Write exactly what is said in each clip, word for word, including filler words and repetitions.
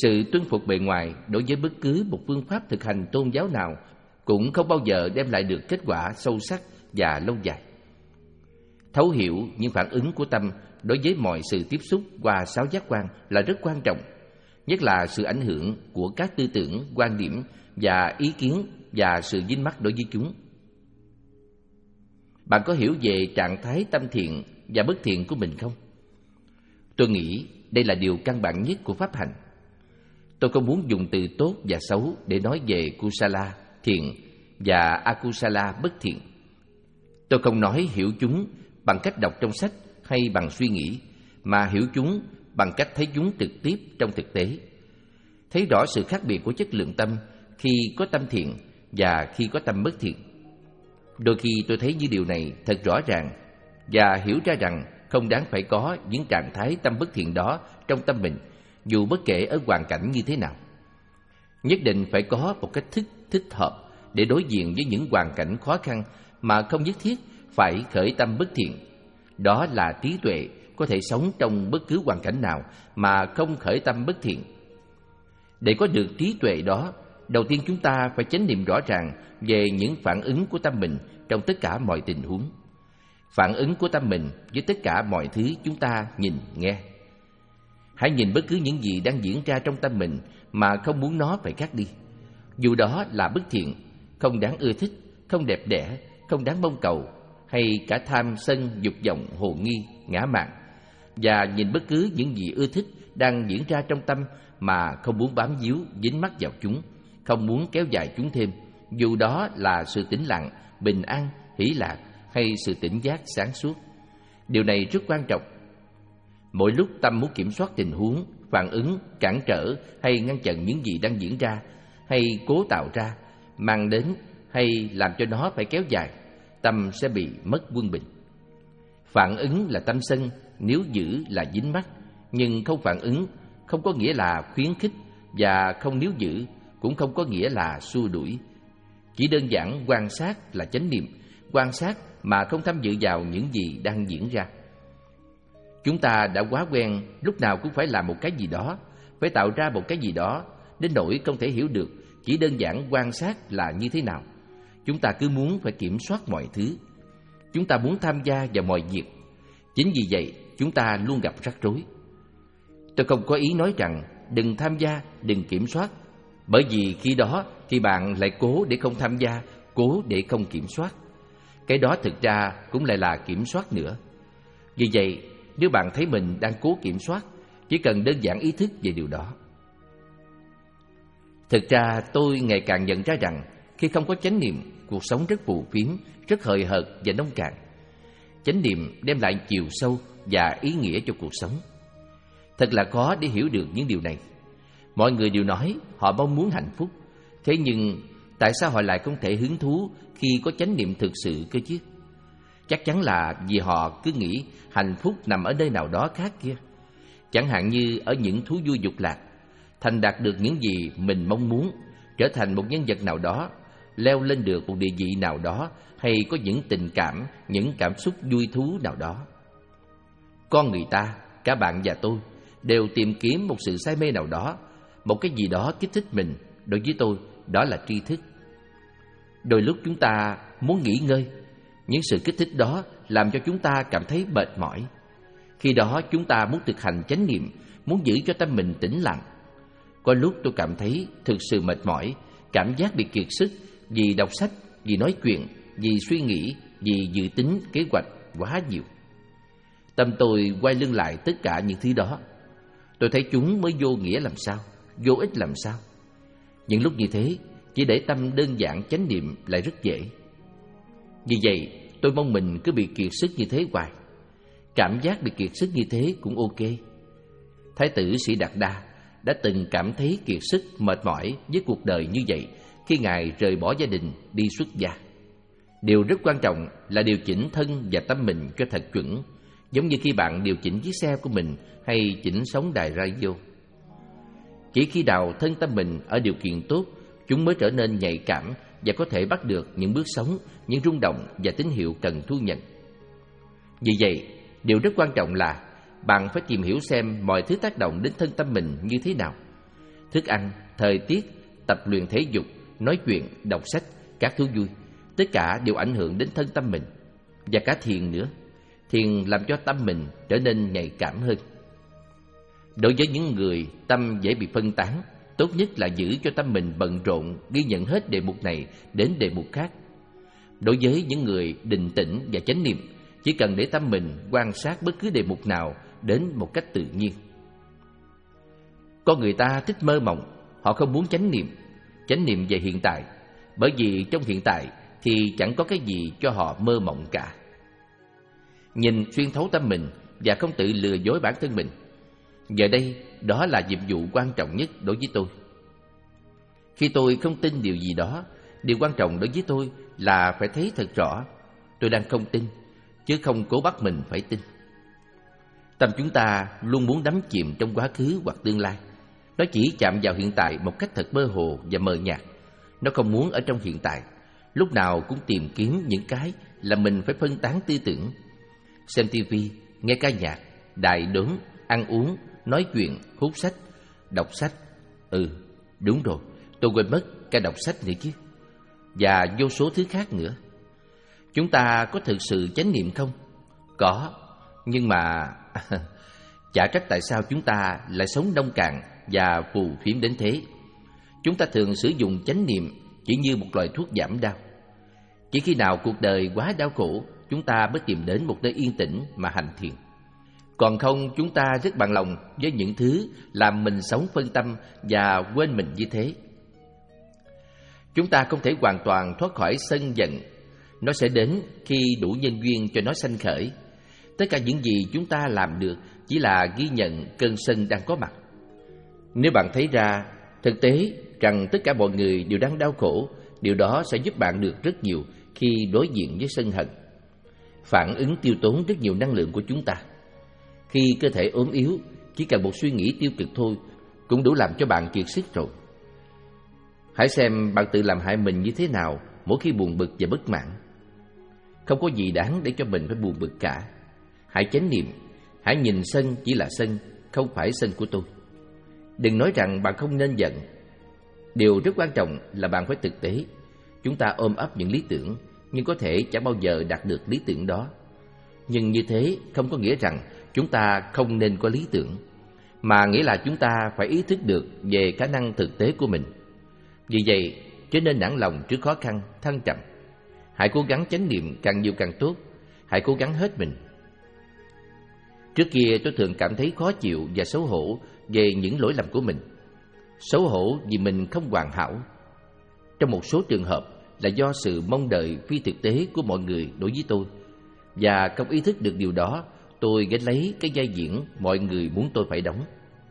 Sự tuân phục bề ngoài đối với bất cứ một phương pháp thực hành tôn giáo nào cũng không bao giờ đem lại được kết quả sâu sắc và lâu dài. Thấu hiểu những phản ứng của tâm đối với mọi sự tiếp xúc qua sáu giác quan là rất quan trọng, nhất là sự ảnh hưởng của các tư tưởng, quan điểm và ý kiến và sự dính mắc đối với chúng. Bạn có hiểu về trạng thái tâm thiện và bất thiện của mình không? Tôi nghĩ đây là điều căn bản nhất của pháp hành. Tôi không muốn dùng từ tốt và xấu để nói về kusala, thiện, và akusala, bất thiện. Tôi không nói hiểu chúng bằng cách đọc trong sách hay bằng suy nghĩ, mà hiểu chúng bằng cách thấy chúng trực tiếp trong thực tế. Thấy rõ sự khác biệt của chất lượng tâm khi có tâm thiện và khi có tâm bất thiện. Đôi khi tôi thấy những điều này thật rõ ràng và hiểu ra rằng không đáng phải có những trạng thái tâm bất thiện đó trong tâm mình, dù bất kể ở hoàn cảnh như thế nào. Nhất định phải có một cách thức thích hợp để đối diện với những hoàn cảnh khó khăn mà không nhất thiết phải khởi tâm bất thiện. Đó là trí tuệ có thể sống trong bất cứ hoàn cảnh nào mà không khởi tâm bất thiện. Để có được trí tuệ đó, đầu tiên chúng ta phải chánh niệm rõ ràng về những phản ứng của tâm mình trong tất cả mọi tình huống. Phản ứng của tâm mình với tất cả mọi thứ chúng ta nhìn, nghe. Hãy nhìn bất cứ những gì đang diễn ra trong tâm mình mà không muốn nó phải khác đi. Dù đó là bất thiện, không đáng ưa thích, không đẹp đẽ, không đáng mong cầu, hay cả tham, sân, dục vọng, hồ nghi, ngã mạn. Và nhìn bất cứ những gì ưa thích đang diễn ra trong tâm mà không muốn bám víu, dính mắc vào chúng, không muốn kéo dài chúng thêm, dù đó là sự tĩnh lặng, bình an, hỷ lạc hay sự tỉnh giác sáng suốt. Điều này rất quan trọng. Mỗi lúc tâm muốn kiểm soát tình huống, phản ứng, cản trở hay ngăn chặn những gì đang diễn ra, hay cố tạo ra, mang đến hay làm cho nó phải kéo dài, tâm sẽ bị mất quân bình. Phản ứng là tâm sân, nếu giữ là dính mắc, nhưng không phản ứng không có nghĩa là khuyến khích, và không níu giữ cũng không có nghĩa là xua đuổi. Chỉ đơn giản quan sát là chánh niệm, quan sát mà không tham dự vào những gì đang diễn ra. Chúng ta đã quá quen lúc nào cũng phải làm một cái gì đó, phải tạo ra một cái gì đó, đến nỗi không thể hiểu được chỉ đơn giản quan sát là như thế nào. Chúng ta cứ muốn phải kiểm soát mọi thứ. Chúng ta muốn tham gia vào mọi việc. Chính vì vậy, chúng ta luôn gặp rắc rối. Tôi không có ý nói rằng đừng tham gia, đừng kiểm soát, bởi vì khi đó thì bạn lại cố để không tham gia, cố để không kiểm soát. Cái đó thực ra cũng lại là kiểm soát nữa. Vì vậy, nếu bạn thấy mình đang cố kiểm soát, chỉ cần đơn giản ý thức về điều đó. Thực ra tôi ngày càng nhận ra rằng khi không có chánh niệm, cuộc sống rất phù phiếm, rất hời hợt và nông cạn. Chánh niệm đem lại chiều sâu và ý nghĩa cho cuộc sống. Thật là khó để hiểu được những điều này. Mọi người đều nói họ mong muốn hạnh phúc, thế nhưng tại sao họ lại không thể hứng thú khi có chánh niệm thực sự cơ chứ? Chắc chắn là vì họ cứ nghĩ hạnh phúc nằm ở nơi nào đó khác kia. Chẳng hạn như ở những thú vui dục lạc, thành đạt được những gì mình mong muốn, trở thành một nhân vật nào đó, leo lên được một địa vị nào đó, hay có những tình cảm, những cảm xúc vui thú nào đó. Con người ta, cả bạn và tôi, đều tìm kiếm một sự say mê nào đó, một cái gì đó kích thích mình. Đối với tôi, đó là tri thức. Đôi lúc chúng ta muốn nghỉ ngơi. Những sự kích thích đó làm cho chúng ta cảm thấy mệt mỏi. Khi đó chúng ta muốn thực hành chánh niệm, muốn giữ cho tâm mình tĩnh lặng. Có lúc tôi cảm thấy thực sự mệt mỏi, cảm giác bị kiệt sức vì đọc sách, vì nói chuyện, vì suy nghĩ, vì dự tính, kế hoạch quá nhiều. Tâm tôi quay lưng lại tất cả những thứ đó. Tôi thấy chúng mới vô nghĩa làm sao, vô ích làm sao. Những lúc như thế, chỉ để tâm đơn giản chánh niệm lại rất dễ. Vì vậy, tôi mong mình cứ bị kiệt sức như thế hoài. Cảm giác bị kiệt sức như thế cũng ok. Thái tử Sĩ Đạt Đa đã từng cảm thấy kiệt sức, mệt mỏi với cuộc đời như vậy khi Ngài rời bỏ gia đình đi xuất gia. Điều rất quan trọng là điều chỉnh thân và tâm mình cho thật chuẩn, giống như khi bạn điều chỉnh chiếc xe của mình hay chỉnh sóng đài radio. Chỉ khi nào thân tâm mình ở điều kiện tốt, chúng mới trở nên nhạy cảm và có thể bắt được những bước sóng, những rung động và tín hiệu cần thu nhận. Vì vậy, điều rất quan trọng là bạn phải tìm hiểu xem mọi thứ tác động đến thân tâm mình như thế nào. thức ăn, thời tiết, tập luyện thể dục, nói chuyện, đọc sách, các thú vui, tất cả đều ảnh hưởng đến thân tâm mình. Và cả thiền nữa. Thiền làm cho tâm mình trở nên nhạy cảm hơn. Đối với những người tâm dễ bị phân tán, tốt nhất là giữ cho tâm mình bận rộn, ghi nhận hết đề mục này đến đề mục khác. Đối với những người định tĩnh và chánh niệm, chỉ cần để tâm mình quan sát bất cứ đề mục nào đến một cách tự nhiên. Con người ta thích mơ mộng, họ không muốn chánh niệm, chánh niệm về hiện tại, bởi vì trong hiện tại thì chẳng có cái gì cho họ mơ mộng cả. Nhìn xuyên thấu tâm mình và không tự lừa dối bản thân mình. Giờ đây, đó là nhiệm vụ quan trọng nhất đối với tôi. Khi tôi không tin điều gì đó, điều quan trọng đối với tôi là phải thấy thật rõ tôi đang không tin, chứ không cố bắt mình phải tin. Tâm chúng ta luôn muốn đắm chìm trong quá khứ hoặc tương lai. Nó chỉ chạm vào hiện tại một cách thật mơ hồ và mờ nhạt. Nó không muốn ở trong hiện tại, lúc nào cũng tìm kiếm những cái là mình phải phân tán tư tưởng. Xem tivi, nghe ca nhạc, đài đốn, ăn uống, nói chuyện, hút sách, đọc sách. Ừ, đúng rồi, tôi quên mất cả đọc sách nữa chứ. Và vô số thứ khác nữa. Chúng ta có thực sự chánh niệm không? Có, nhưng mà chả trách tại sao chúng ta lại sống nông cạn và phù phiếm đến thế. Chúng ta thường sử dụng chánh niệm chỉ như một loại thuốc giảm đau. Chỉ khi nào cuộc đời quá đau khổ, chúng ta mới tìm đến một nơi yên tĩnh mà hành thiền. Còn không, chúng ta rất bằng lòng với những thứ làm mình sống phân tâm và quên mình như thế. Chúng ta không thể hoàn toàn thoát khỏi sân giận. Nó sẽ đến khi đủ nhân duyên cho nó sanh khởi. Tất cả những gì chúng ta làm được chỉ là ghi nhận cơn sân đang có mặt. Nếu bạn thấy ra thực tế rằng tất cả mọi người đều đang đau khổ, điều đó sẽ giúp bạn được rất nhiều khi đối diện với sân hận. Phản ứng tiêu tốn rất nhiều năng lượng của chúng ta. Khi cơ thể ốm yếu, chỉ cần một suy nghĩ tiêu cực thôi cũng đủ làm cho bạn kiệt sức rồi. Hãy xem bạn tự làm hại mình như thế nào mỗi khi buồn bực và bất mãn. Không có gì đáng để cho mình phải buồn bực cả. Hãy chánh niệm, hãy nhìn sân chỉ là sân, không phải sân của tôi. Đừng nói rằng bạn không nên giận. Điều rất quan trọng là bạn phải thực tế. Chúng ta ôm ấp những lý tưởng, nhưng có thể chẳng bao giờ đạt được lý tưởng đó. Nhưng như thế không có nghĩa rằng chúng ta không nên có lý tưởng, mà nghĩa là chúng ta phải ý thức được về khả năng thực tế của mình. Vì vậy, chớ nên nản lòng trước khó khăn, thăng trầm. Hãy cố gắng chánh niệm càng nhiều càng tốt. Hãy cố gắng hết mình. Trước kia tôi thường cảm thấy khó chịu và xấu hổ về những lỗi lầm của mình. Xấu hổ vì mình không hoàn hảo. Trong một số trường hợp là do sự mong đợi phi thực tế của mọi người đối với tôi. Và không ý thức được điều đó, tôi gánh lấy cái vai diễn mọi người muốn tôi phải đóng.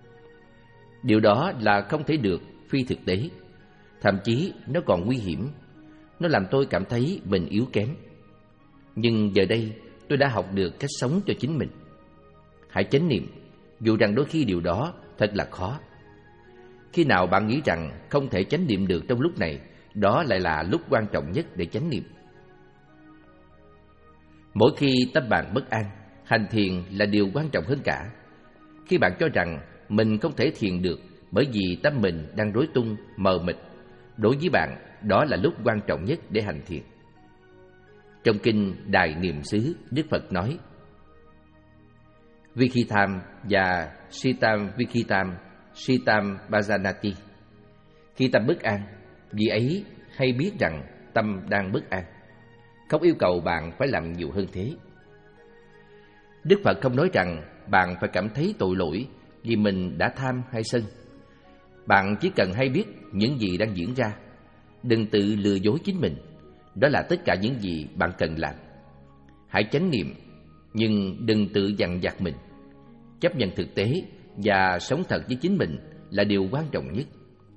Điều đó là không thể được phi thực tế. Thậm chí nó còn nguy hiểm. Nó làm tôi cảm thấy mình yếu kém. Nhưng giờ đây tôi đã học được cách sống cho chính mình. Hãy chánh niệm, dù rằng đôi khi điều đó thật là khó. Khi nào bạn nghĩ rằng không thể chánh niệm được trong lúc này, đó lại là lúc quan trọng nhất để chánh niệm. Mỗi khi tâm bạn bất an, hành thiền là điều quan trọng hơn cả. Khi bạn cho rằng mình không thể thiền được bởi vì tâm mình đang rối tung, mờ mịt, đối với bạn, đó là lúc quan trọng nhất để hành thiền. Trong kinh Đài Niệm xứ, Đức Phật nói: Vikhitam và Sitam Vikhitam, Sitam Bhajanati. Khi tâm bất an, vì ấy hay biết rằng tâm đang bất an. Không yêu cầu bạn phải làm nhiều hơn thế. Đức Phật không nói rằng bạn phải cảm thấy tội lỗi vì mình đã tham hay sân. Bạn chỉ cần hay biết những gì đang diễn ra. Đừng tự lừa dối chính mình. Đó là tất cả những gì bạn cần làm. Hãy chánh niệm, nhưng đừng tự dằn vặt mình. Chấp nhận thực tế và sống thật với chính mình là điều quan trọng nhất.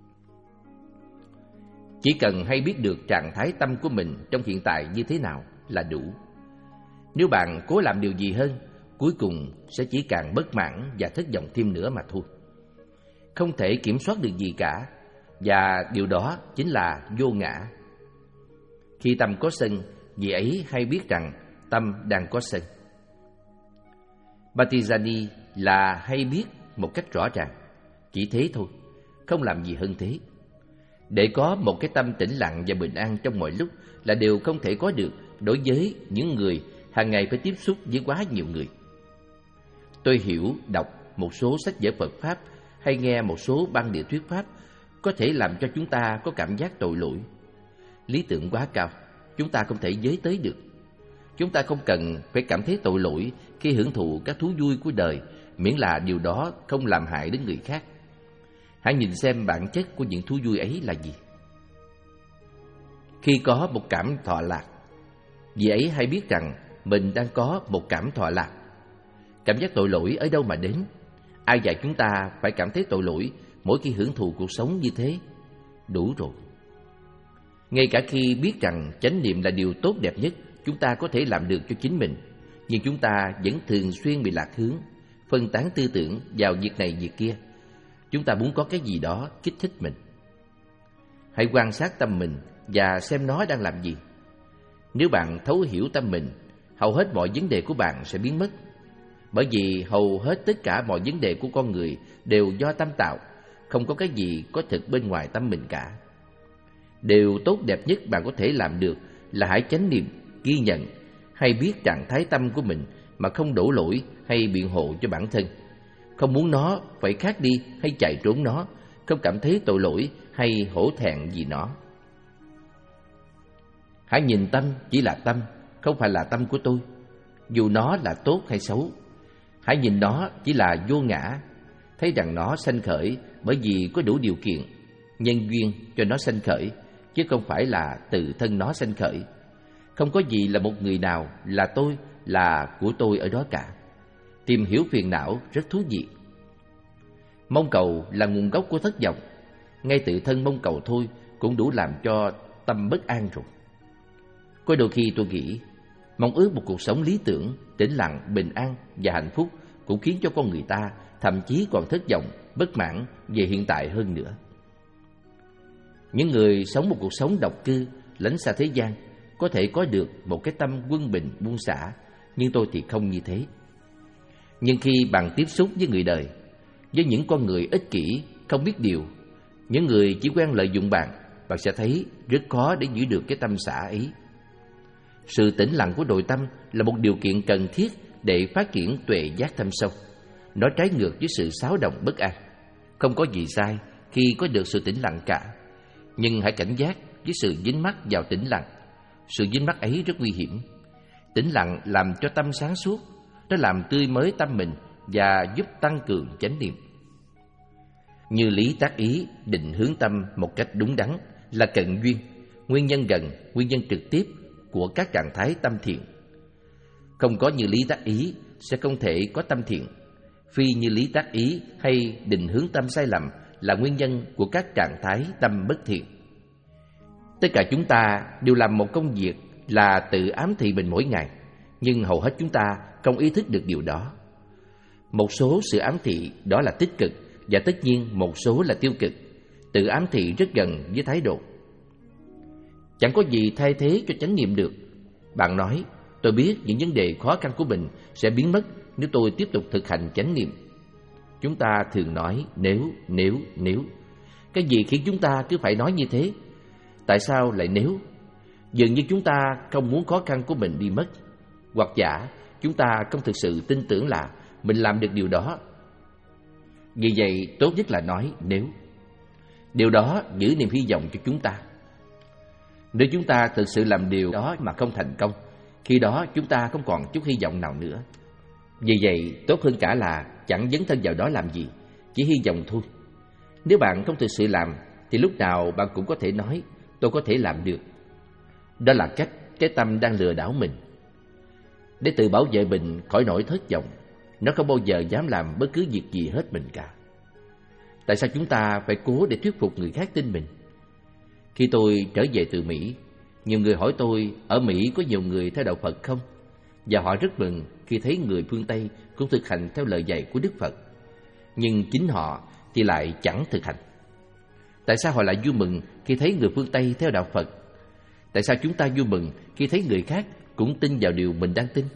Chỉ cần hay biết được trạng thái tâm của mình trong hiện tại như thế nào là đủ. Nếu bạn cố làm điều gì hơn, cuối cùng sẽ chỉ càng bất mãn và thất vọng thêm nữa mà thôi. Không thể kiểm soát được gì cả, và điều đó chính là vô ngã. Khi tâm có sân, vì ấy hay biết rằng tâm đang có sân. Patijani là hay biết một cách rõ ràng, chỉ thế thôi. không làm gì hơn thế. Để có một cái tâm tĩnh lặng và bình an trong mọi lúc là điều không thể có được đối với những người hàng ngày phải tiếp xúc với quá nhiều người. Tôi hiểu, đọc một số sách vở Phật Pháp hay nghe một số băng địa thuyết Pháp có thể làm cho chúng ta có cảm giác tội lỗi. Lý tưởng quá cao, chúng ta không thể với tới được. Chúng ta không cần phải cảm thấy tội lỗi khi hưởng thụ các thú vui của đời, miễn là điều đó không làm hại đến người khác. Hãy nhìn xem bản chất của những thú vui ấy là gì. Khi có một cảm thọ lạc, vị ấy hay biết rằng mình đang có một cảm thọ lạc. Cảm giác tội lỗi ở đâu mà đến? Ai dạy chúng ta phải cảm thấy tội lỗi mỗi khi hưởng thụ cuộc sống như thế? Đủ rồi. Ngay cả khi biết rằng chánh niệm là điều tốt đẹp nhất chúng ta có thể làm được cho chính mình, nhưng chúng ta vẫn thường xuyên bị lạc hướng, phân tán tư tưởng vào việc này việc kia. Chúng ta muốn có cái gì đó kích thích mình. Hãy quan sát tâm mình và xem nó đang làm gì. Nếu bạn thấu hiểu tâm mình, hầu hết mọi vấn đề của bạn sẽ biến mất. Bởi vì hầu hết tất cả mọi vấn đề của con người đều do tâm tạo, không có cái gì có thực bên ngoài tâm mình cả. Điều tốt đẹp nhất bạn có thể làm được là hãy chánh niệm, ghi nhận, hay biết trạng thái tâm của mình mà không đổ lỗi hay biện hộ cho bản thân. Không muốn nó phải khác đi hay chạy trốn nó, không cảm thấy tội lỗi hay hổ thẹn vì nó. Hãy nhìn tâm chỉ là tâm, không phải là tâm của tôi, dù nó là tốt hay xấu. Hãy nhìn nó chỉ là vô ngã, thấy rằng nó sanh khởi bởi vì có đủ điều kiện, nhân duyên cho nó sanh khởi, chứ không phải là tự thân nó sanh khởi. Không có gì là một người nào là tôi, là của tôi ở đó cả. Tìm hiểu phiền não rất thú vị. Mong cầu là nguồn gốc của thất vọng. Ngay tự thân mong cầu thôi cũng đủ làm cho tâm bất an rồi. Có đôi khi tôi nghĩ, mong ước một cuộc sống lý tưởng, tĩnh lặng, bình an và hạnh phúc cũng khiến cho con người ta thậm chí còn thất vọng, bất mãn về hiện tại hơn nữa. Những người sống một cuộc sống độc cư, lánh xa thế gian có thể có được một cái tâm quân bình buông xả, nhưng tôi thì không như thế. Nhưng khi bạn tiếp xúc với người đời, với những con người ích kỷ, không biết điều, những người chỉ quen lợi dụng bạn, bạn sẽ thấy rất khó để giữ được cái tâm xả ấy. Sự tĩnh lặng của nội tâm là một điều kiện cần thiết để phát triển tuệ giác thâm sâu. Nó trái ngược với sự xáo động bất an. Không có gì sai khi có được sự tĩnh lặng cả, nhưng hãy cảnh giác với sự dính mắc vào tĩnh lặng. Sự dính mắc ấy rất nguy hiểm. Tĩnh lặng làm cho tâm sáng suốt, nó làm tươi mới tâm mình và giúp tăng cường chánh niệm. Như lý tác ý, định hướng tâm một cách đúng đắn là cận duyên, nguyên nhân gần, nguyên nhân trực tiếp của các trạng thái tâm thiện. Không có như lý tác ý sẽ không thể có tâm thiện. Phi như lý tác ý hay định hướng tâm sai lầm là nguyên nhân của các trạng thái tâm bất thiện. Tất cả chúng ta đều làm một công việc là tự ám thị mình mỗi ngày, nhưng hầu hết chúng ta không ý thức được điều đó. Một số sự ám thị đó là tích cực, và tất nhiên một số là tiêu cực. Tự ám thị rất gần với thái độ. Chẳng có gì thay thế cho chánh niệm được. Bạn nói, tôi biết những vấn đề khó khăn của mình sẽ biến mất nếu tôi tiếp tục thực hành chánh niệm. Chúng ta thường nói nếu, nếu, nếu. Cái gì khiến chúng ta cứ phải nói như thế? Tại sao lại nếu? Dường như chúng ta không muốn khó khăn của mình đi mất, hoặc giả chúng ta không thực sự tin tưởng là mình làm được điều đó. Vì vậy tốt nhất là nói nếu. Điều đó giữ niềm hy vọng cho chúng ta. Nếu chúng ta thực sự làm điều đó mà không thành công, khi đó chúng ta không còn chút hy vọng nào nữa. Vì vậy tốt hơn cả là chẳng dấn thân vào đó làm gì, chỉ hy vọng thôi. Nếu bạn không thực sự làm thì lúc nào bạn cũng có thể nói tôi có thể làm được. Đó là cách cái tâm đang lừa đảo mình. Để tự bảo vệ mình khỏi nỗi thất vọng, nó không bao giờ dám làm bất cứ việc gì hết mình cả. Tại sao chúng ta phải cố để thuyết phục người khác tin mình? Khi tôi trở về từ Mỹ, nhiều người hỏi tôi ở Mỹ có nhiều người theo đạo Phật không? Và họ rất mừng khi thấy người phương Tây cũng thực hành theo lời dạy của Đức Phật. Nhưng chính họ thì lại chẳng thực hành. Tại sao họ lại vui mừng khi thấy người phương Tây theo đạo Phật? Tại sao chúng ta vui mừng khi thấy người khác cũng tin vào điều mình đang tin?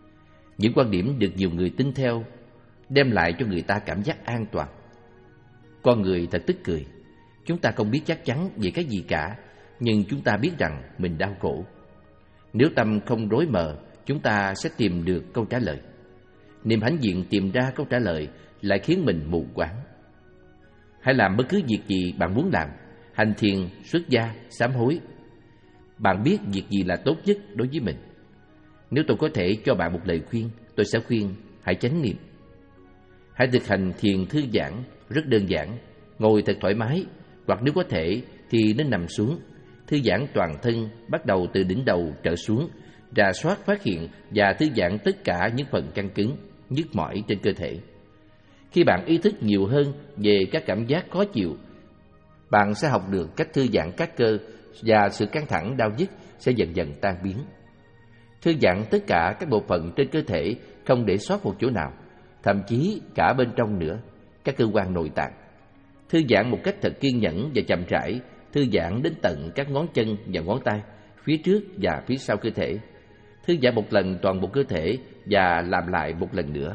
Những quan điểm được nhiều người tin theo đem lại cho người ta cảm giác an toàn. Con người thật tức cười. Chúng ta không biết chắc chắn về cái gì cả, nhưng chúng ta biết rằng mình đau khổ. Nếu tâm không rối mờ, chúng ta sẽ tìm được câu trả lời. Niềm hãnh diện tìm ra câu trả lời lại khiến mình mù quáng. Hãy làm bất cứ việc gì bạn muốn làm, hành thiền, xuất gia, sám hối. Bạn biết việc gì là tốt nhất đối với mình. Nếu tôi có thể cho bạn một lời khuyên, tôi sẽ khuyên hãy chánh niệm. Hãy thực hành thiền thư giãn, rất đơn giản, ngồi thật thoải mái, hoặc nếu có thể thì nên nằm xuống, thư giãn toàn thân, bắt đầu từ đỉnh đầu trở xuống, rà soát phát hiện và thư giãn tất cả những phần căng cứng, nhức mỏi trên cơ thể. Khi bạn ý thức nhiều hơn về các cảm giác khó chịu, bạn sẽ học được cách thư giãn các cơ và sự căng thẳng đau nhức sẽ dần dần tan biến. Thư giãn tất cả các bộ phận trên cơ thể, không để sót một chỗ nào, thậm chí cả bên trong nữa, các cơ quan nội tạng. Thư giãn một cách thật kiên nhẫn và chậm rãi, thư giãn đến tận các ngón chân và ngón tay, phía trước và phía sau cơ thể. Thư giãn một lần toàn bộ cơ thể và làm lại một lần nữa.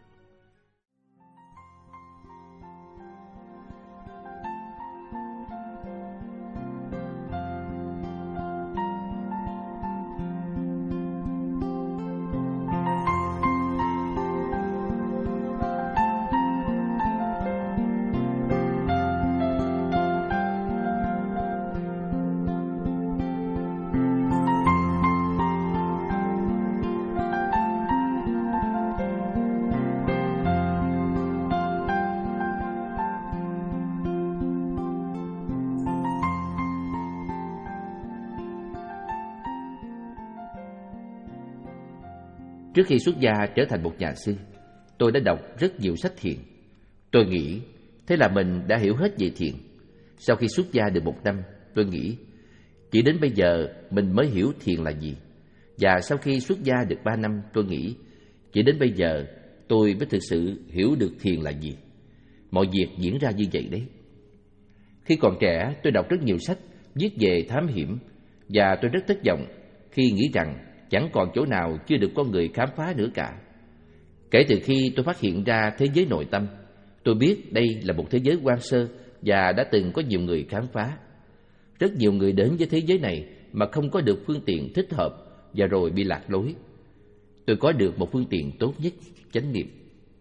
Trước khi xuất gia trở thành một nhà sư, tôi đã đọc rất nhiều sách thiền. Tôi nghĩ thế là mình đã hiểu hết về thiền. Sau khi xuất gia được một năm, tôi nghĩ chỉ đến bây giờ mình mới hiểu thiền là gì. Và sau khi xuất gia được ba năm, tôi nghĩ chỉ đến bây giờ tôi mới thực sự hiểu được thiền là gì. Mọi việc diễn ra như vậy đấy. Khi còn trẻ, tôi đọc rất nhiều sách viết về thám hiểm, và tôi rất thất vọng khi nghĩ rằng chẳng còn chỗ nào chưa được con người khám phá nữa cả. Kể từ khi tôi phát hiện ra thế giới nội tâm, tôi biết đây là một thế giới hoang sơ và đã từng có nhiều người khám phá. Rất nhiều người đến với thế giới này mà không có được phương tiện thích hợp và rồi bị lạc lối. Tôi có được một phương tiện tốt nhất, chánh niệm.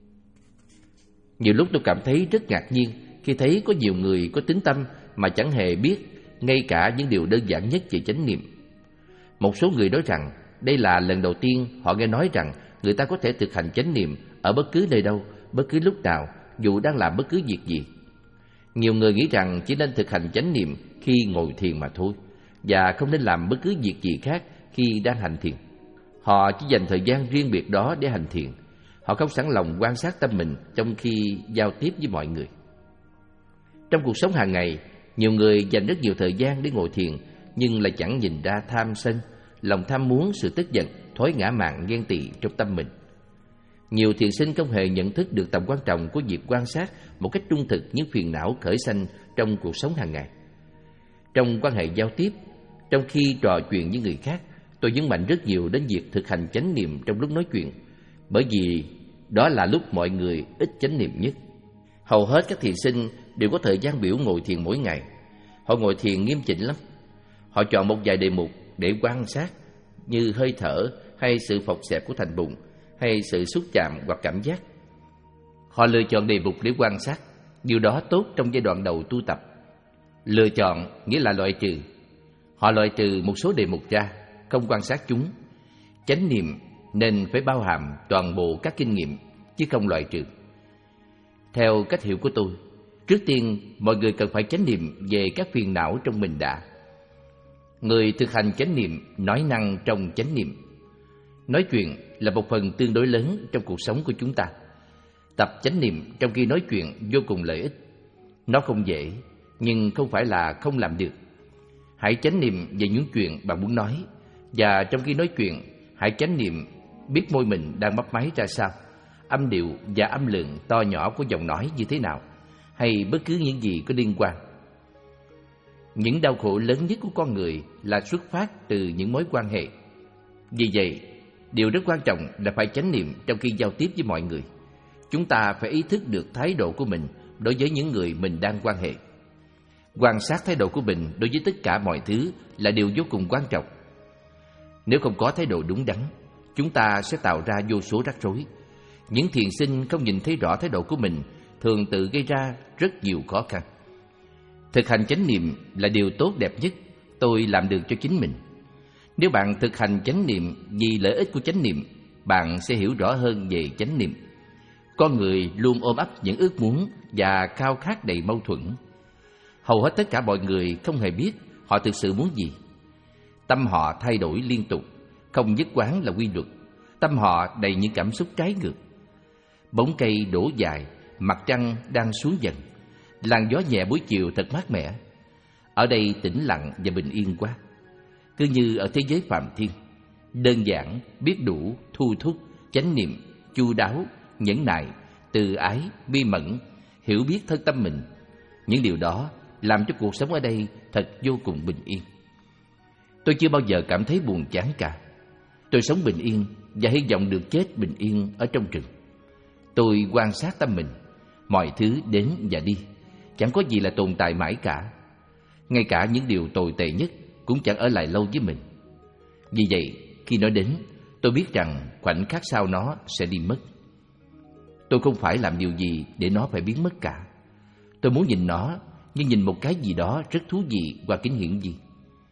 Nhiều lúc tôi cảm thấy rất ngạc nhiên khi thấy có nhiều người có tín tâm mà chẳng hề biết ngay cả những điều đơn giản nhất về chánh niệm. Một số người nói rằng đây là lần đầu tiên họ nghe nói rằng người ta có thể thực hành chánh niệm ở bất cứ nơi đâu, bất cứ lúc nào, dù đang làm bất cứ việc gì. Nhiều người nghĩ rằng chỉ nên thực hành chánh niệm khi ngồi thiền mà thôi, và không nên làm bất cứ việc gì khác khi đang hành thiền. Họ chỉ dành thời gian riêng biệt đó để hành thiền. Họ không sẵn lòng quan sát tâm mình trong khi giao tiếp với mọi người. Trong cuộc sống hàng ngày, nhiều người dành rất nhiều thời gian để ngồi thiền, nhưng lại chẳng nhìn ra tham sân, lòng tham muốn, sự tức giận, thói ngã mạn, ghen tị trong tâm mình. Nhiều thiền sinh không hề nhận thức được tầm quan trọng của việc quan sát một cách trung thực những phiền não khởi sanh trong cuộc sống hàng ngày. Trong quan hệ giao tiếp, trong khi trò chuyện với người khác, tôi nhấn mạnh rất nhiều đến việc thực hành chánh niệm trong lúc nói chuyện, bởi vì đó là lúc mọi người ít chánh niệm nhất. Hầu hết các thiền sinh đều có thời gian biểu ngồi thiền mỗi ngày. Họ ngồi thiền nghiêm chỉnh lắm. Họ chọn một vài đề mục để quan sát, như hơi thở hay sự phộc xẹp của thành bụng, hay sự xúc chạm hoặc cảm giác. Họ lựa chọn đề mục để quan sát. Điều đó tốt trong giai đoạn đầu tu tập. Lựa chọn nghĩa là loại trừ. Họ loại trừ một số đề mục ra, không quan sát chúng. Chánh niệm nên phải bao hàm toàn bộ các kinh nghiệm, chứ không loại trừ. Theo cách hiểu của tôi, trước tiên mọi người cần phải chánh niệm về các phiền não trong mình đã. Người thực hành chánh niệm nói năng trong chánh niệm. Nói chuyện là một phần tương đối lớn trong cuộc sống của chúng ta. Tập chánh niệm trong khi nói chuyện vô cùng lợi ích. Nó không dễ, nhưng không phải là không làm được. Hãy chánh niệm về những chuyện bạn muốn nói, và trong khi nói chuyện, hãy chánh niệm biết môi mình đang mấp máy ra sao, âm điệu và âm lượng to nhỏ của giọng nói như thế nào, hay bất cứ những gì có liên quan. Những đau khổ lớn nhất của con người là xuất phát từ những mối quan hệ. Vì vậy, điều rất quan trọng là phải chánh niệm trong khi giao tiếp với mọi người. Chúng ta phải ý thức được thái độ của mình đối với những người mình đang quan hệ. Quan sát thái độ của mình đối với tất cả mọi thứ là điều vô cùng quan trọng. Nếu không có thái độ đúng đắn, chúng ta sẽ tạo ra vô số rắc rối. Những thiền sinh không nhìn thấy rõ thái độ của mình thường tự gây ra rất nhiều khó khăn. Thực hành chánh niệm là điều tốt đẹp nhất tôi làm được cho chính mình. Nếu bạn thực hành chánh niệm vì lợi ích của chánh niệm, bạn sẽ hiểu rõ hơn về chánh niệm. Con người luôn ôm ấp những ước muốn và khao khát đầy mâu thuẫn. Hầu hết tất cả mọi người không hề biết họ thực sự muốn gì. Tâm họ thay đổi liên tục, không nhất quán là quy luật. Tâm họ đầy những cảm xúc trái ngược. Bóng cây đổ dài, mặt trăng đang xuống dần. Làn gió nhẹ buổi chiều thật mát mẻ. Ở đây tĩnh lặng và bình yên quá, cứ như ở thế giới phàm thiên. Đơn giản, biết đủ, thu thúc, chánh niệm, chu đáo, nhẫn nại, từ ái, bi mẫn, hiểu biết thân tâm mình. Những điều đó làm cho cuộc sống ở đây thật vô cùng bình yên. Tôi chưa bao giờ cảm thấy buồn chán cả. Tôi sống bình yên và hy vọng được chết bình yên ở trong rừng. Tôi quan sát tâm mình, mọi thứ đến và đi, chẳng có gì là tồn tại mãi cả. Ngay cả những điều tồi tệ nhất cũng chẳng ở lại lâu với mình. Vì vậy, khi nó đến, tôi biết rằng khoảnh khắc sau nó sẽ đi mất. Tôi không phải làm điều gì để nó phải biến mất cả. Tôi muốn nhìn nó, nhưng nhìn một cái gì đó rất thú vị qua kính hiển vi.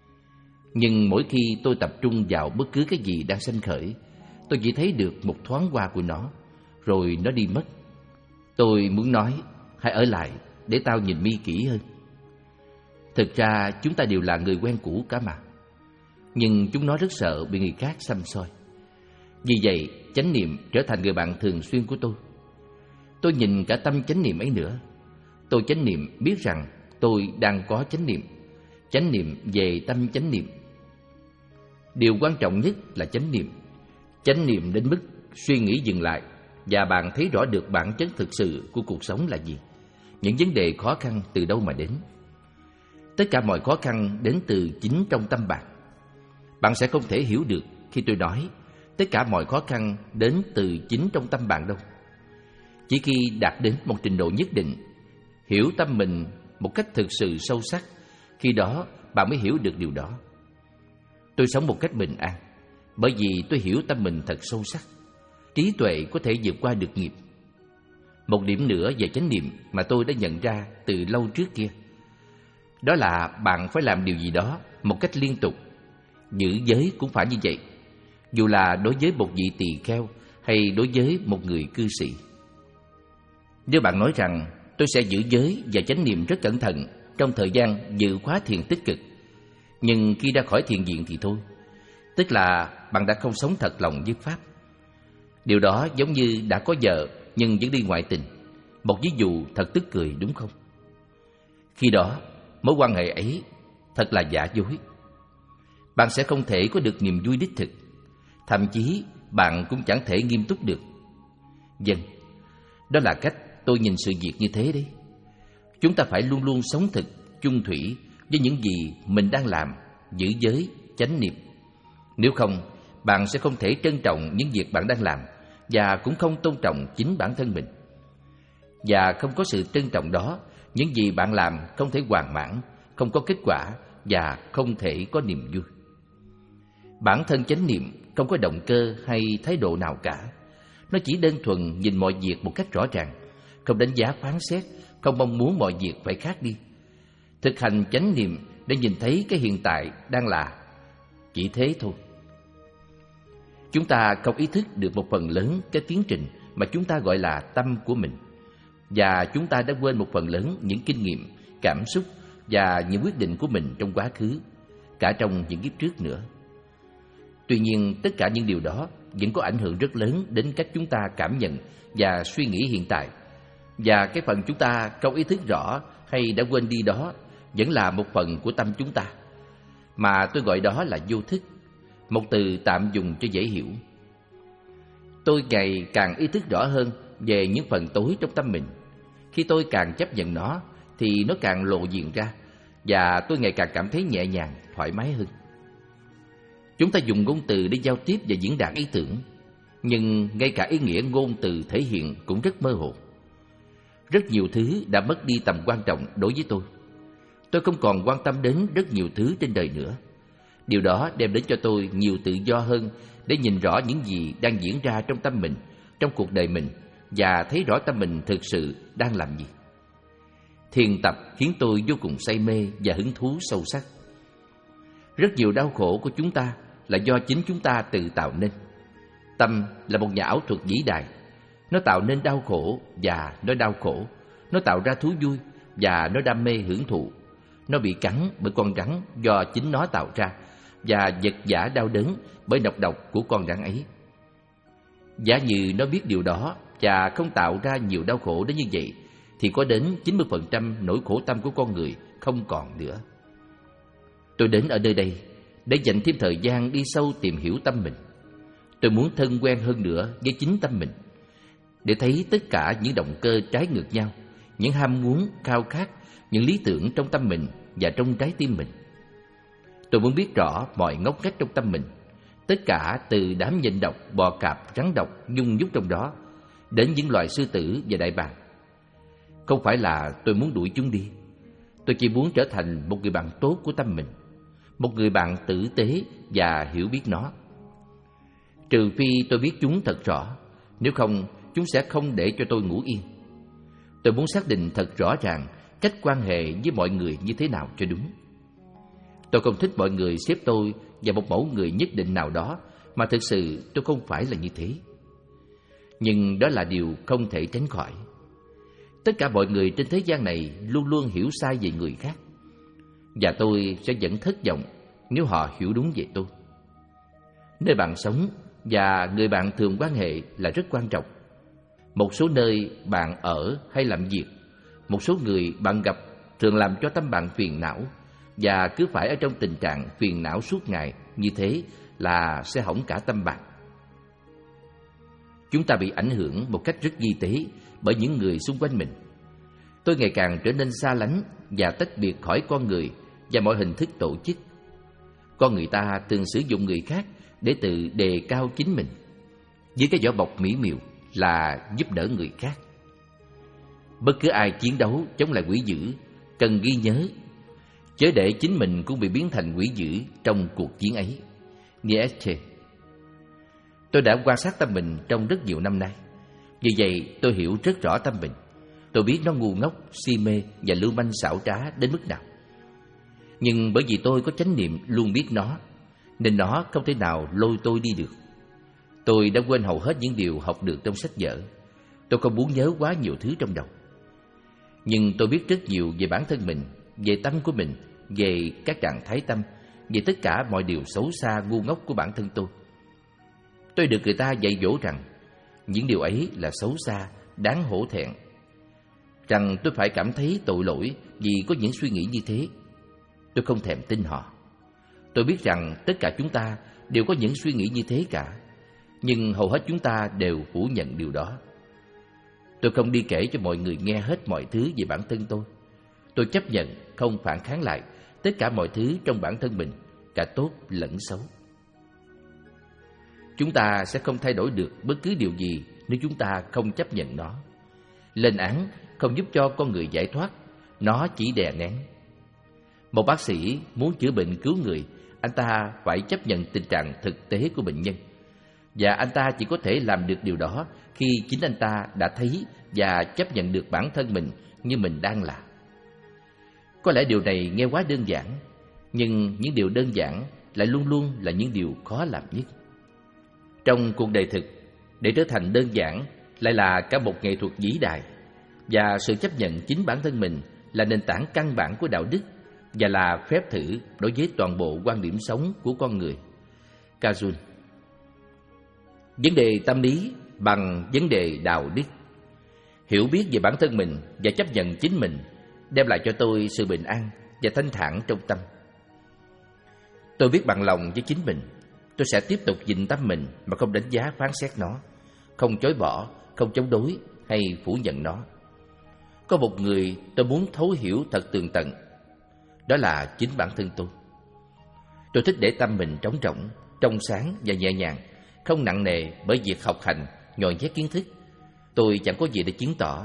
Nhưng mỗi khi tôi tập trung vào bất cứ cái gì đang sanh khởi, tôi chỉ thấy được một thoáng qua của nó, rồi nó đi mất. Tôi muốn nói, hãy ở lại để tao nhìn mi kỹ hơn. Thực ra chúng ta đều là người quen cũ cả mà. Nhưng chúng nó rất sợ bị người khác xăm soi. Vì vậy, chánh niệm trở thành người bạn thường xuyên của tôi. Tôi nhìn cả tâm chánh niệm ấy nữa. Tôi chánh niệm biết rằng tôi đang có chánh niệm. Chánh niệm về tâm chánh niệm. Điều quan trọng nhất là chánh niệm. Chánh niệm đến mức suy nghĩ dừng lại, và bạn thấy rõ được bản chất thực sự của cuộc sống là gì. Những vấn đề khó khăn từ đâu mà đến. Tất cả mọi khó khăn đến từ chính trong tâm bạn. Bạn sẽ không thể hiểu được khi tôi nói tất cả mọi khó khăn đến từ chính trong tâm bạn đâu. Chỉ khi đạt đến một trình độ nhất định, hiểu tâm mình một cách thực sự sâu sắc, khi đó bạn mới hiểu được điều đó. Tôi sống một cách bình an bởi vì tôi hiểu tâm mình thật sâu sắc. Trí tuệ có thể vượt qua được nghiệp. Một điểm nữa về chánh niệm mà tôi đã nhận ra từ lâu trước kia, đó là bạn phải làm điều gì đó một cách liên tục. Giữ giới cũng phải như vậy, dù là đối với một vị tỳ kheo hay đối với một người cư sĩ. Nếu bạn nói rằng tôi sẽ giữ giới và chánh niệm rất cẩn thận trong thời gian dự khóa thiền tích cực, nhưng khi ra khỏi thiền viện thì thôi, tức là bạn đã không sống thật lòng với Pháp. Điều đó giống như đã có vợ nhưng vẫn đi ngoại tình. Một ví dụ thật tức cười, đúng không? Khi đó, mối quan hệ ấy thật là giả dối. Bạn sẽ không thể có được niềm vui đích thực. Thậm chí bạn cũng chẳng thể nghiêm túc được. Vâng, đó là cách tôi nhìn sự việc như thế đấy. Chúng ta phải luôn luôn sống thực, chung thủy với những gì mình đang làm, giữ giới, chánh niệm. Nếu không, bạn sẽ không thể trân trọng những việc bạn đang làm, và cũng không tôn trọng chính bản thân mình. Và không có sự trân trọng đó, những gì bạn làm không thể hoàn mãn, không có kết quả và không thể có niềm vui. Bản thân chánh niệm không có động cơ hay thái độ nào cả. Nó chỉ đơn thuần nhìn mọi việc một cách rõ ràng, không đánh giá phán xét, không mong muốn mọi việc phải khác đi. Thực hành chánh niệm để nhìn thấy cái hiện tại đang là, chỉ thế thôi. Chúng ta không ý thức được một phần lớn cái tiến trình mà chúng ta gọi là tâm của mình, và chúng ta đã quên một phần lớn những kinh nghiệm, cảm xúc và những quyết định của mình trong quá khứ, cả trong những kiếp trước nữa. Tuy nhiên, tất cả những điều đó vẫn có ảnh hưởng rất lớn đến cách chúng ta cảm nhận và suy nghĩ hiện tại. Và cái phần chúng ta không ý thức rõ hay đã quên đi đó vẫn là một phần của tâm chúng ta, mà tôi gọi đó là vô thức, một từ tạm dùng cho dễ hiểu. Tôi ngày càng ý thức rõ hơn về những phần tối trong tâm mình. Khi tôi càng chấp nhận nó thì nó càng lộ diện ra, và tôi ngày càng cảm thấy nhẹ nhàng, thoải mái hơn. Chúng ta dùng ngôn từ để giao tiếp và diễn đạt ý tưởng, nhưng ngay cả ý nghĩa ngôn từ thể hiện cũng rất mơ hồ. Rất nhiều thứ đã mất đi tầm quan trọng đối với tôi. Tôi không còn quan tâm đến rất nhiều thứ trên đời nữa. Điều đó đem đến cho tôi nhiều tự do hơn để nhìn rõ những gì đang diễn ra trong tâm mình, trong cuộc đời mình, và thấy rõ tâm mình thực sự đang làm gì. Thiền tập khiến tôi vô cùng say mê và hứng thú sâu sắc. Rất nhiều đau khổ của chúng ta là do chính chúng ta tự tạo nên. Tâm là một nhà ảo thuật vĩ đại. Nó tạo nên đau khổ và nó đau khổ. Nó tạo ra thú vui và nó đam mê hưởng thụ. Nó bị cắn bởi con rắn do chính nó tạo ra, và vật vã đau đớn bởi nọc độc của con rắn ấy. Giả như nó biết điều đó và không tạo ra nhiều đau khổ đến như vậy, thì có đến chín mươi phần trăm nỗi khổ tâm của con người không còn nữa. Tôi đến ở nơi đây để dành thêm thời gian đi sâu tìm hiểu tâm mình. Tôi muốn thân quen hơn nữa với chính tâm mình, để thấy tất cả những động cơ trái ngược nhau, những ham muốn, khao khát, những lý tưởng trong tâm mình và trong trái tim mình. Tôi muốn biết rõ mọi ngóc ngách trong tâm mình, tất cả từ đám nhện độc, bò cạp, rắn độc nhung nhúc trong đó, đến những loài sư tử và đại bàng. Không phải là tôi muốn đuổi chúng đi. Tôi chỉ muốn trở thành một người bạn tốt của tâm mình, một người bạn tử tế và hiểu biết nó. Trừ phi tôi biết chúng thật rõ, nếu không, chúng sẽ không để cho tôi ngủ yên. Tôi muốn xác định thật rõ ràng cách quan hệ với mọi người như thế nào cho đúng. Tôi không thích mọi người xếp tôi vào một mẫu người nhất định nào đó, mà thực sự tôi không phải là như thế. Nhưng đó là điều không thể tránh khỏi. Tất cả mọi người trên thế gian này luôn luôn hiểu sai về người khác, và tôi sẽ vẫn thất vọng nếu họ hiểu đúng về tôi. Nơi bạn sống và người bạn thường quan hệ là rất quan trọng. Một số nơi bạn ở hay làm việc, một số người bạn gặp thường làm cho tâm bạn phiền não, và cứ phải ở trong tình trạng phiền não suốt ngày như thế là sẽ hỏng cả tâm bạn. Chúng ta bị ảnh hưởng một cách rất vi tế bởi những người xung quanh mình. Tôi ngày càng trở nên xa lánh và tách biệt khỏi con người và mọi hình thức tổ chức. Con người ta thường sử dụng người khác để tự đề cao chính mình, với cái vỏ bọc mỹ miều là giúp đỡ người khác. Bất cứ ai chiến đấu chống lại quỷ dữ cần ghi nhớ, chớ để chính mình cũng bị biến thành quỷ dữ trong cuộc chiến ấy. Nietzsche. Tôi đã quan sát tâm mình trong rất nhiều năm nay. Vì vậy tôi hiểu rất rõ tâm mình. Tôi biết nó ngu ngốc, si mê và lưu manh xảo trá đến mức nào. Nhưng bởi vì tôi có chánh niệm luôn biết nó, nên nó không thể nào lôi tôi đi được. Tôi đã quên hầu hết những điều học được trong sách vở. Tôi không muốn nhớ quá nhiều thứ trong đầu. Nhưng tôi biết rất nhiều về bản thân mình, về tâm của mình, về các trạng thái tâm, về tất cả mọi điều xấu xa ngu ngốc của bản thân tôi. Tôi được người ta dạy dỗ rằng những điều ấy là xấu xa, đáng hổ thẹn, rằng tôi phải cảm thấy tội lỗi vì có những suy nghĩ như thế. Tôi không thèm tin họ. Tôi biết rằng tất cả chúng ta đều có những suy nghĩ như thế cả, nhưng hầu hết chúng ta đều phủ nhận điều đó. Tôi không đi kể cho mọi người nghe hết mọi thứ về bản thân tôi. Tôi chấp nhận không phản kháng lại tất cả mọi thứ trong bản thân mình, cả tốt lẫn xấu. Chúng ta sẽ không thay đổi được bất cứ điều gì nếu chúng ta không chấp nhận nó. Lên án không giúp cho con người giải thoát, nó chỉ đè nén. Một bác sĩ muốn chữa bệnh cứu người, anh ta phải chấp nhận tình trạng thực tế của bệnh nhân. Và anh ta chỉ có thể làm được điều đó khi chính anh ta đã thấy và chấp nhận được bản thân mình như mình đang là. Có lẽ điều này nghe quá đơn giản, nhưng những điều đơn giản lại luôn luôn là những điều khó làm nhất. Trong cuộc đời thực, để trở thành đơn giản lại là cả một nghệ thuật vĩ đại, và sự chấp nhận chính bản thân mình là nền tảng căn bản của đạo đức và là phép thử đối với toàn bộ quan điểm sống của con người. Kazun. Vấn đề tâm lý bằng vấn đề đạo đức. Hiểu biết về bản thân mình và chấp nhận chính mình đem lại cho tôi sự bình an và thanh thản trong tâm. Tôi biết bằng lòng với chính mình. Tôi sẽ tiếp tục nhìn tâm mình mà không đánh giá phán xét nó, không chối bỏ, không chống đối hay phủ nhận nó. Có một người tôi muốn thấu hiểu thật tường tận, đó là chính bản thân tôi. Tôi thích để tâm mình trống rỗng, trong sáng và nhẹ nhàng, không nặng nề bởi việc học hành, nhồi nhét kiến thức. Tôi chẳng có gì để chứng tỏ,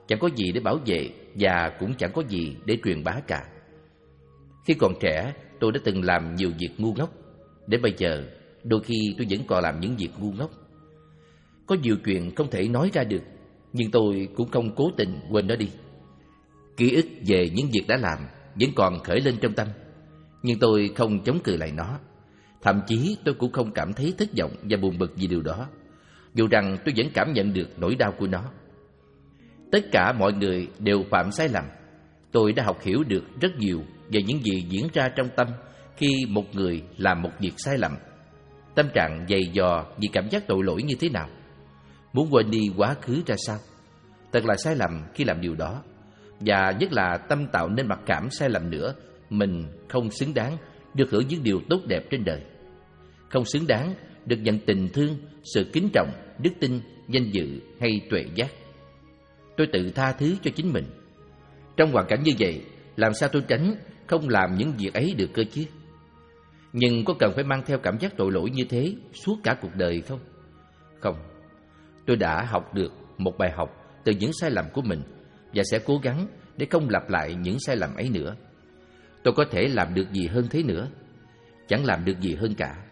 chẳng có gì để bảo vệ và cũng chẳng có gì để truyền bá cả. Khi còn trẻ, tôi đã từng làm nhiều việc ngu ngốc. Đến bây giờ, đôi khi tôi vẫn còn làm những việc ngu ngốc. Có nhiều chuyện không thể nói ra được, nhưng tôi cũng không cố tình quên nó đi. Ký ức về những việc đã làm vẫn còn khởi lên trong tâm, nhưng tôi không chống cự lại nó. Thậm chí tôi cũng không cảm thấy thất vọng và buồn bực vì điều đó, dù rằng tôi vẫn cảm nhận được nỗi đau của nó. Tất cả mọi người đều phạm sai lầm. Tôi đã học hiểu được rất nhiều về những gì diễn ra trong tâm khi một người làm một việc sai lầm. Tâm trạng dày dò vì cảm giác tội lỗi như thế nào, muốn quên đi quá khứ ra sao. Thật là sai lầm khi làm điều đó, và nhất là tâm tạo nên mặc cảm sai lầm nữa. Mình không xứng đáng được hưởng những điều tốt đẹp trên đời, không xứng đáng được nhận tình thương, sự kính trọng, đức tin, danh dự hay tuệ giác. Tôi tự tha thứ cho chính mình. Trong hoàn cảnh như vậy, làm sao tôi tránh không làm những việc ấy được cơ chứ? Nhưng có cần phải mang theo cảm giác tội lỗi như thế suốt cả cuộc đời không? Không. Tôi đã học được một bài học từ những sai lầm của mình và sẽ cố gắng để không lặp lại những sai lầm ấy nữa. Tôi có thể làm được gì hơn thế nữa? Chẳng làm được gì hơn cả.